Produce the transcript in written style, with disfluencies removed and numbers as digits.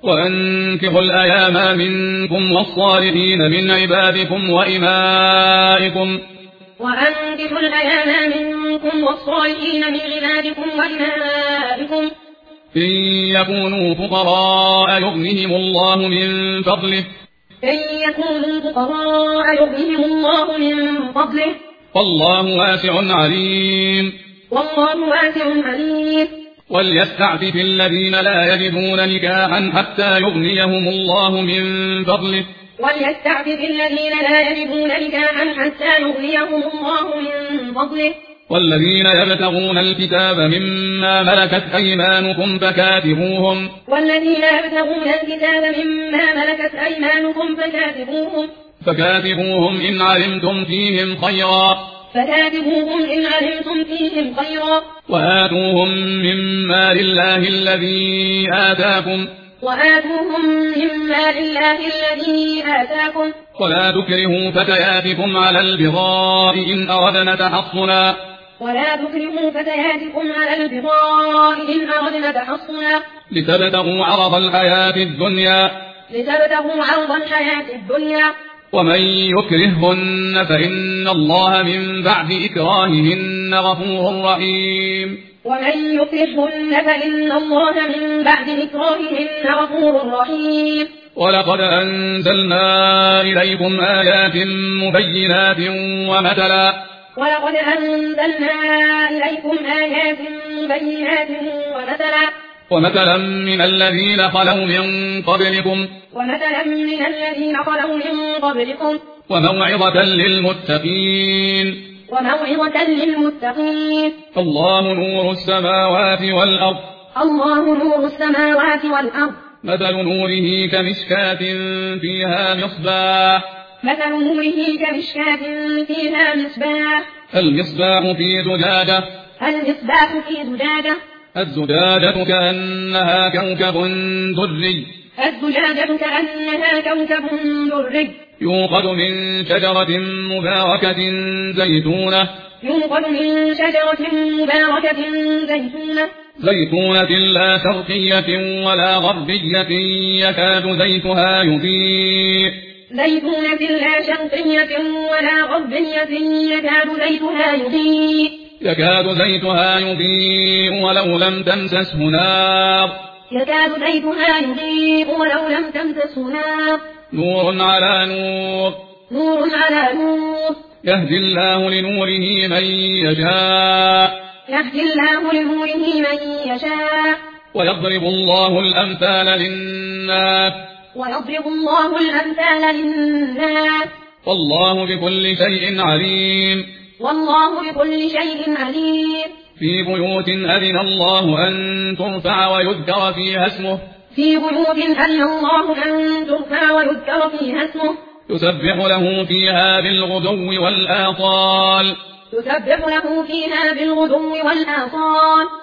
وأنكحوا الأيام منكم والصالحين من عبادكم وإمائكم إن يكونوا فقراء يغنهم الله من فضله والله واسع عليم وليستعفف الذين لا يجدون نكاحا حتى يغنيهم الله من فضله والذين يبتغون الكتاب مما ملكت أيمانكم فكاتبوهم إن علمتم فيهم خيرا وآتوهم من مال الله الذي آتاكم ولا تكرهوا فتياتكم على البغاء إن أردنا تحصنا لتبتغوا عرض الحياة الدنيا ومن يكرههن فإن الله من بعد إكراههن غفور رحيم ولقد أنزلنا إليكم آيات مبينات ومثلا من الذين خلوا من قبلكم وموعظة للمتقين الله نور السماوات والأرض مثل نوره كمشكاة فيها مصباح المصباح في زجاجة الزجاجة كأنها كوكب دري يوقد من شجرة مباركة زيتونة لا شرقية ولا غربية يكاد زيتها يضيء ولو لم تمسسه نار نور على نور يهدي الله لنوره من يشاء ويضرب الله الأمثال للناس والله بكل شيء عليم في بيوت أذن الله أن ترفع ويذكر فيها اسمه يسبح له فيها بالغدو والآصال